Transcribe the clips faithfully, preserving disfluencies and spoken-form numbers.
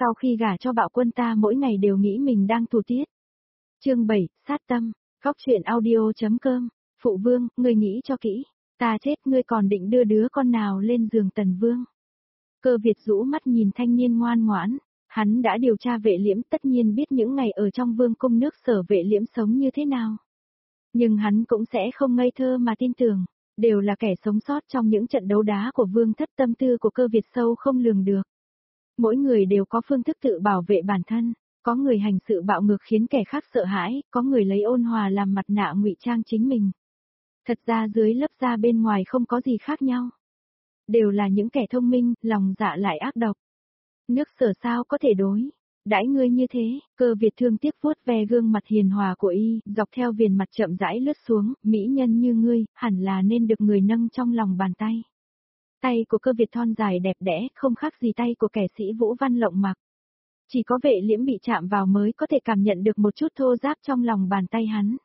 Sau khi gả cho Bạo Quân ta mỗi ngày đều nghĩ mình đang tù tiết. Chương bảy, sát tâm, góc truyện audio.com, Phụ Vương, ngươi nghĩ cho kỹ, ta chết ngươi còn định đưa đứa con nào lên giường Tần Vương. Cơ Việt rũ mắt nhìn thanh niên ngoan ngoãn, hắn đã điều tra Vệ Liễm tất nhiên biết những ngày ở trong vương cung nước Sở Vệ Liễm sống như thế nào. Nhưng hắn cũng sẽ không ngây thơ mà tin tưởng, đều là kẻ sống sót trong những trận đấu đá của vương thất, tâm tư của Cơ Việt sâu không lường được. Mỗi người đều có phương thức tự bảo vệ bản thân, có người hành sự bạo ngược khiến kẻ khác sợ hãi, có người lấy ôn hòa làm mặt nạ ngụy trang chính mình. Thật ra dưới lớp da bên ngoài không có gì khác nhau. Đều là những kẻ thông minh, lòng dạ lại ác độc. Nước Sở sao có thể đối đãi ngươi như thế. Cơ Việt thương tiếc vuốt ve gương mặt hiền hòa của y, dọc theo viền mặt chậm rãi lướt xuống, mỹ nhân như ngươi, hẳn là nên được người nâng trong lòng bàn tay. Tay của Cơ Việt thon dài đẹp đẽ, không khác gì tay của kẻ sĩ Vũ Văn Lộng Mặc. Chỉ có Vệ Liễm bị chạm vào mới có thể cảm nhận được một chút thô ráp trong lòng bàn tay hắn.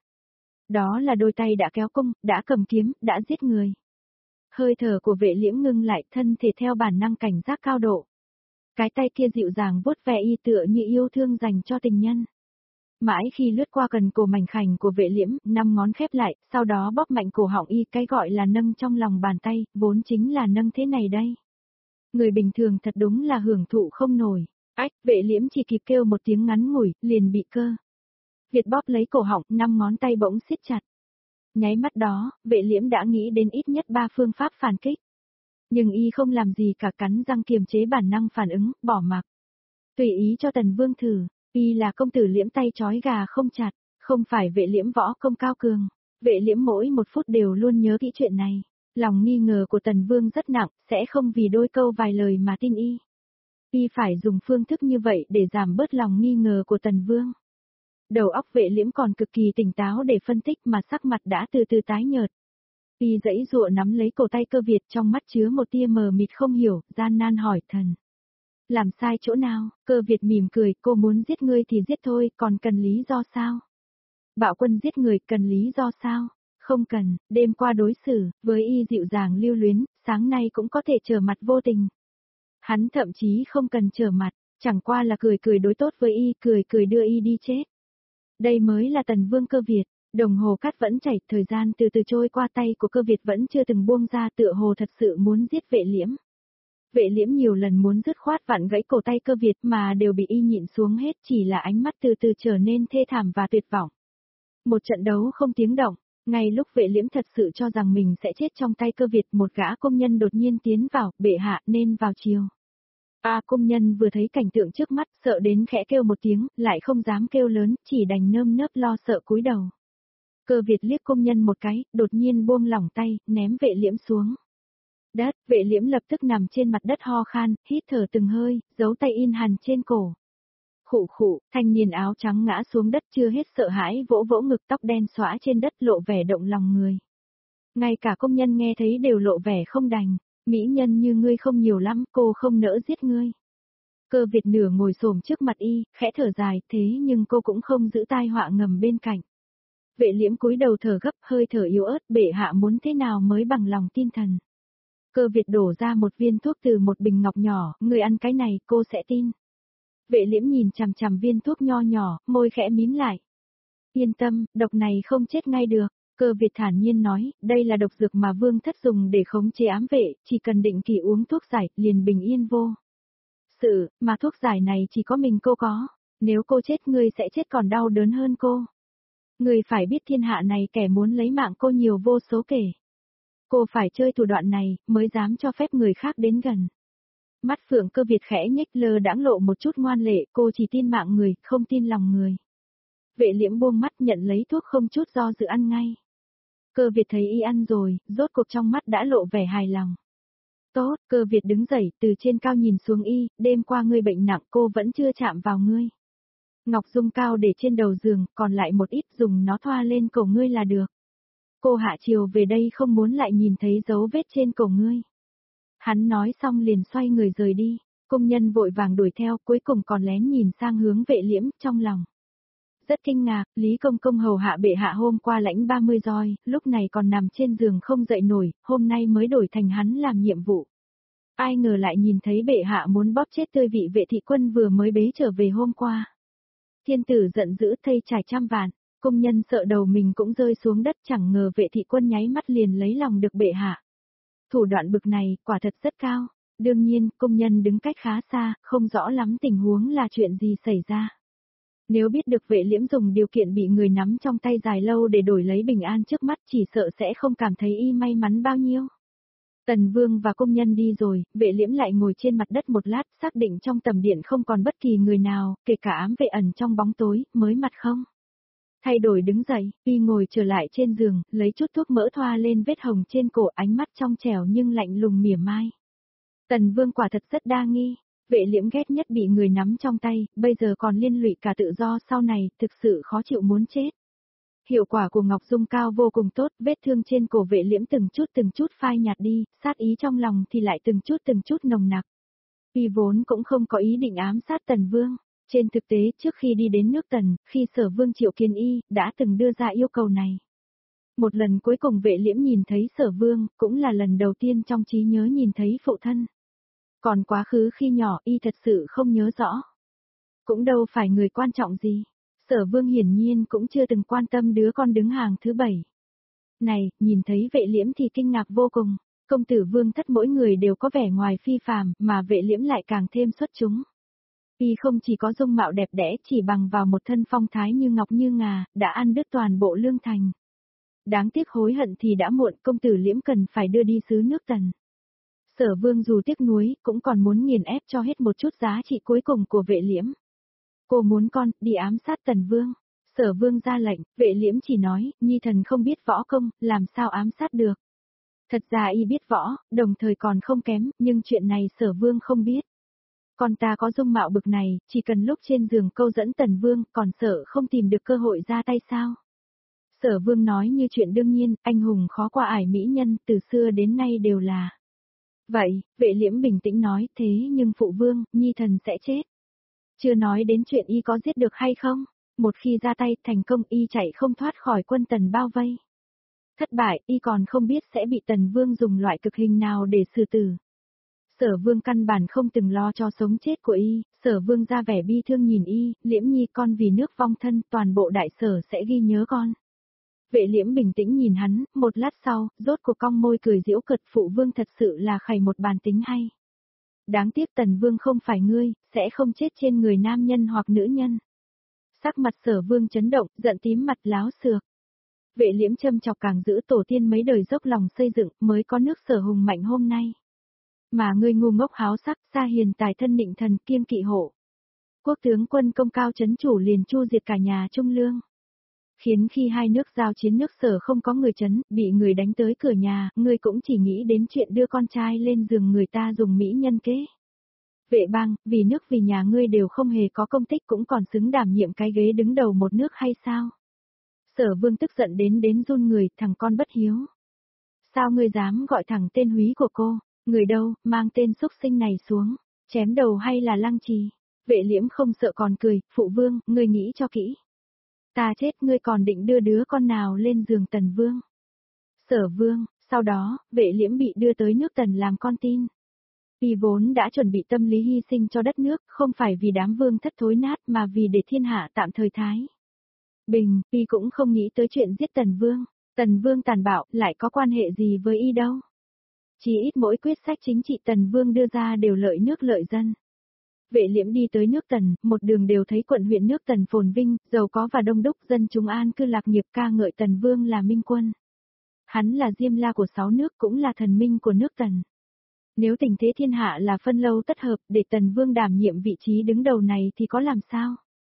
Đó là đôi tay đã kéo cung, đã cầm kiếm, đã giết người. Hơi thở của Vệ Liễm ngưng lại, thân thể theo bản năng cảnh giác cao độ. Cái tay kia dịu dàng vuốt ve y tựa như yêu thương dành cho tình nhân. Mãi khi lướt qua cần cổ mảnh khảnh của Vệ Liễm, năm ngón khép lại, sau đó bóp mạnh cổ họng y, cái gọi là nâng trong lòng bàn tay, vốn chính là nâng thế này đây. Người bình thường thật đúng là hưởng thụ không nổi. Ách, Vệ Liễm chỉ kịp kêu một tiếng ngắn ngủi, liền bị Cơ Việt bóp lấy cổ họng, năm ngón tay bỗng siết chặt. Nháy mắt đó, Vệ Liễm đã nghĩ đến ít nhất ba phương pháp phản kích. Nhưng y không làm gì cả, cắn răng kiềm chế bản năng phản ứng, bỏ mặc. Tùy ý cho Tần Vương thử, y là công tử Liễm tay trói gà không chặt, không phải Vệ Liễm võ công cao cường. Vệ Liễm mỗi một phút đều luôn nhớ kỹ chuyện này, lòng nghi ngờ của Tần Vương rất nặng, sẽ không vì đôi câu vài lời mà tin y. Y phải dùng phương thức như vậy để giảm bớt lòng nghi ngờ của Tần Vương. Đầu óc Vệ Liễm còn cực kỳ tỉnh táo để phân tích mà sắc mặt đã từ từ tái nhợt. Y giãy giụa nắm lấy cổ tay Cơ Việt, trong mắt chứa một tia mờ mịt không hiểu, gian nan hỏi thần. Làm sai chỗ nào? Cơ Việt mỉm cười, cô muốn giết ngươi thì giết thôi, còn cần lý do sao? Bạo Quân giết người, cần lý do sao? Không cần, đêm qua đối xử với y dịu dàng lưu luyến, sáng nay cũng có thể trở mặt vô tình. Hắn thậm chí không cần trở mặt, chẳng qua là cười cười đối tốt với y, cười cười đưa y đi chết. Đây mới là Tần Vương Cơ Việt. Đồng hồ cát vẫn chảy, thời gian từ từ trôi qua, tay của Cơ Việt vẫn chưa từng buông ra, tựa hồ thật sự muốn giết Vệ Liễm. Vệ Liễm nhiều lần muốn dứt khoát vặn gãy cổ tay Cơ Việt mà đều bị y nhịn xuống hết, chỉ là ánh mắt từ từ trở nên thê thảm và tuyệt vọng. Một trận đấu không tiếng động, ngay lúc Vệ Liễm thật sự cho rằng mình sẽ chết trong tay Cơ Việt, một gã công nhân đột nhiên tiến vào, bệ hạ nên vào chiều. A à, công nhân vừa thấy cảnh tượng trước mắt, sợ đến khẽ kêu một tiếng, lại không dám kêu lớn, chỉ đành nơm nớp lo sợ cúi đầu. Cơ Việt liếc công nhân một cái, đột nhiên buông lỏng tay, ném Vệ Liễm xuống đất. Vệ Liễm lập tức nằm trên mặt đất ho khan, hít thở từng hơi, giấu tay in hằn trên cổ. Khụ khụ, thanh niên áo trắng ngã xuống đất chưa hết sợ hãi, vỗ vỗ ngực, tóc đen xõa trên đất lộ vẻ động lòng người. Ngay cả công nhân nghe thấy đều lộ vẻ không đành, mỹ nhân như ngươi không nhiều lắm, cô không nỡ giết ngươi. Cơ Việt nửa ngồi xổm trước mặt y, khẽ thở dài, thế nhưng cô cũng không giữ tai họa ngầm bên cạnh. Vệ Liễm cúi đầu thở gấp, hơi thở yếu ớt, bệ hạ muốn thế nào mới bằng lòng tin thần. Cơ Việt đổ ra một viên thuốc từ một bình ngọc nhỏ, người ăn cái này, cô sẽ tin. Vệ Liễm nhìn chằm chằm viên thuốc nho nhỏ, môi khẽ mím lại. Yên tâm, độc này không chết ngay được. Cơ Việt thản nhiên nói, đây là độc dược mà vương thất dùng để khống chế ám vệ, chỉ cần định kỳ uống thuốc giải, liền bình yên vô sự, mà thuốc giải này chỉ có mình cô có. Nếu cô chết ngươi sẽ chết còn đau đớn hơn cô. Ngươi phải biết thiên hạ này kẻ muốn lấy mạng cô nhiều vô số kể. Cô phải chơi thủ đoạn này, mới dám cho phép người khác đến gần. Mắt Phượng Cơ Việt khẽ nhếch lơ đãng lộ một chút ngoan lệ, cô chỉ tin mạng người, không tin lòng người. Vệ Liễm buông mắt nhận lấy thuốc không chút do dự ăn ngay. Cơ Việt thấy y ăn rồi, rốt cuộc trong mắt đã lộ vẻ hài lòng. Tốt, Cơ Việt đứng dậy, từ trên cao nhìn xuống y, đêm qua ngươi bệnh nặng, cô vẫn chưa chạm vào ngươi. Ngọc Dung cao để trên đầu giường, còn lại một ít, dùng nó thoa lên cổ ngươi là được. Cô hạ chiều về đây không muốn lại nhìn thấy dấu vết trên cổ ngươi. Hắn nói xong liền xoay người rời đi, công nhân vội vàng đuổi theo, cuối cùng còn lén nhìn sang hướng Vệ Liễm, trong lòng. Rất kinh ngạc, Lý Công Công hầu hạ bệ hạ hôm qua lãnh ba mươi roi, lúc này còn nằm trên giường không dậy nổi, hôm nay mới đổi thành hắn làm nhiệm vụ. Ai ngờ lại nhìn thấy bệ hạ muốn bóp chết tươi vị vệ thị quân vừa mới bế trở về hôm qua. Thiên tử giận dữ thây trải trăm vạn, công nhân sợ đầu mình cũng rơi xuống đất, chẳng ngờ vệ thị quân nháy mắt liền lấy lòng được bệ hạ. Thủ đoạn bực này, quả thật rất cao. Đương nhiên, công nhân đứng cách khá xa, không rõ lắm tình huống là chuyện gì xảy ra. Nếu biết được vệ liễm dùng điều kiện bị người nắm trong tay dài lâu để đổi lấy bình an trước mắt, chỉ sợ sẽ không cảm thấy y may mắn bao nhiêu. Tần Vương và công nhân đi rồi, vệ liễm lại ngồi trên mặt đất một lát, xác định trong tầm điện không còn bất kỳ người nào, kể cả ám vệ ẩn trong bóng tối, mới mặt không. Thay đổi đứng dậy, y ngồi trở lại trên giường, lấy chút thuốc mỡ thoa lên vết hồng trên cổ, ánh mắt trong trẻo nhưng lạnh lùng mỉa mai. Tần Vương quả thật rất đa nghi, vệ liễm ghét nhất bị người nắm trong tay, bây giờ còn liên lụy cả tự do sau này, thực sự khó chịu muốn chết. Hiệu quả của Ngọc Dung cao vô cùng tốt, vết thương trên cổ vệ liễm từng chút từng chút phai nhạt đi, sát ý trong lòng thì lại từng chút từng chút nồng nặc. Y vốn cũng không có ý định ám sát Tần Vương. Trên thực tế, trước khi đi đến nước Tần, khi Sở Vương triệu kiến y, đã từng đưa ra yêu cầu này. Một lần cuối cùng vệ liễm nhìn thấy Sở Vương, cũng là lần đầu tiên trong trí nhớ nhìn thấy phụ thân. Còn quá khứ khi nhỏ y thật sự không nhớ rõ. Cũng đâu phải người quan trọng gì. Sở Vương hiển nhiên cũng chưa từng quan tâm đứa con đứng hàng thứ bảy. Này, nhìn thấy vệ liễm thì kinh ngạc vô cùng. Công tử Vương thất mỗi người đều có vẻ ngoài phi phàm, mà vệ liễm lại càng thêm xuất chúng. Y không chỉ có dung mạo đẹp đẽ, chỉ bằng vào một thân phong thái như ngọc như ngà, đã ăn đứt toàn bộ lương thành. Đáng tiếc hối hận thì đã muộn, công tử Liễm cần phải đưa đi xứ nước Tần. Sở Vương dù tiếc nuối, cũng còn muốn nghiền ép cho hết một chút giá trị cuối cùng của vệ liễm. Cô muốn con, đi ám sát Tần Vương. Sở Vương ra lệnh, vệ liễm chỉ nói, nhi thần không biết võ công, làm sao ám sát được. Thật ra y biết võ, đồng thời còn không kém, nhưng chuyện này Sở Vương không biết. Con ta có dung mạo bực này, chỉ cần lúc trên giường câu dẫn Tần Vương, còn sợ không tìm được cơ hội ra tay sao. Sở Vương nói như chuyện đương nhiên, anh hùng khó qua ải mỹ nhân, từ xưa đến nay đều là. Vậy, vệ liễm bình tĩnh nói, thế nhưng phụ vương, nhi thần sẽ chết. Chưa nói đến chuyện y có giết được hay không, một khi ra tay thành công y chạy không thoát khỏi quân Tần bao vây. Thất bại, y còn không biết sẽ bị Tần Vương dùng loại cực hình nào để xử tử. Sở Vương căn bản không từng lo cho sống chết của y, Sở Vương ra vẻ bi thương nhìn y, Liễm nhi con vì nước vong thân, toàn bộ đại sở sẽ ghi nhớ con. Vệ Liễm bình tĩnh nhìn hắn, một lát sau, rốt cuộc cong môi cười giễu cợt, phụ vương thật sự là khày một bàn tính hay. Đáng tiếc Tần Vương không phải ngươi, sẽ không chết trên người nam nhân hoặc nữ nhân. Sắc mặt Sở Vương chấn động, giận tím mặt láo xược. Vệ Liễm châm chọc càng giữ tổ tiên mấy đời dốc lòng xây dựng, mới có nước Sở hùng mạnh hôm nay. Mà ngươi ngu ngốc háo sắc, xa hiền tài thân nịnh thần kiêng kỵ hộ. Quốc tướng quân công cao chấn chủ liền chu diệt cả nhà Trung Lương. Khiến khi hai nước giao chiến nước Sở không có người chấn, bị người đánh tới cửa nhà, ngươi cũng chỉ nghĩ đến chuyện đưa con trai lên giường người ta dùng mỹ nhân kế. Vệ bang, vì nước vì nhà ngươi đều không hề có công tích cũng còn xứng đảm nhiệm cái ghế đứng đầu một nước hay sao? Sở Vương tức giận đến đến run người, thằng con bất hiếu. Sao ngươi dám gọi thẳng tên húy của cô? Người đâu, mang tên xúc sinh này xuống, chém đầu hay là lăng trì? Vệ Liễm không sợ còn cười, phụ vương, ngươi nghĩ cho kỹ. Ta chết ngươi còn định đưa đứa con nào lên giường Tần Vương. Sở Vương, sau đó, vệ Liễm bị đưa tới nước Tần làm con tin. Y vốn đã chuẩn bị tâm lý hy sinh cho đất nước, không phải vì đám vương thất thối nát mà vì để thiên hạ tạm thời thái bình, Y cũng không nghĩ tới chuyện giết Tần Vương. Tần Vương tàn bạo, lại có quan hệ gì với Y đâu. Chỉ ít mỗi quyết sách chính trị Tần Vương đưa ra đều lợi nước lợi dân. Vệ Liễm đi tới nước Tần, một đường đều thấy quận huyện nước Tần phồn vinh, giàu có và đông đúc, dân chúng an cư lạc nghiệp, ca ngợi Tần Vương là minh quân. Hắn là Diêm La của sáu nước, cũng là thần minh của nước Tần. Nếu tình thế thiên hạ là phân lâu tất hợp, để Tần Vương đảm nhiệm vị trí đứng đầu này thì có làm sao?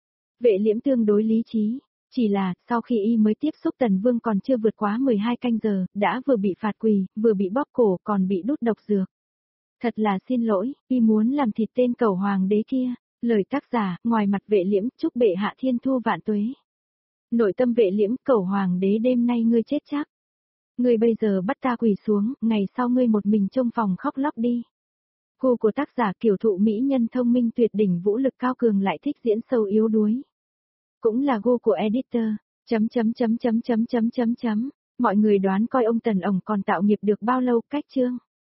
Vệ Liễm tương đối lý trí. Chỉ là, sau khi y mới tiếp xúc Tần Vương còn chưa vượt quá mười hai canh giờ, đã vừa bị phạt quỳ, vừa bị bóp cổ, còn bị đút độc dược. Thật là xin lỗi, y muốn làm thịt tên cẩu hoàng đế kia. Lời tác giả, ngoài mặt Vệ Liễm, chúc bệ hạ thiên thu vạn tuế. Nội tâm Vệ Liễm, cẩu hoàng đế đêm nay ngươi chết chắc. Ngươi bây giờ bắt ta quỳ xuống, ngày sau ngươi một mình trong phòng khóc lóc đi. Gu của tác giả kiểu thụ mỹ nhân thông minh tuyệt đỉnh vũ lực cao cường lại thích diễn sâu yếu đuối. Cũng là gu của editor, chấm chấm chấm chấm chấm chấm chấm chấm. Mọi người đoán coi ông Tần ổng còn tạo nghiệp được bao lâu, cách chương.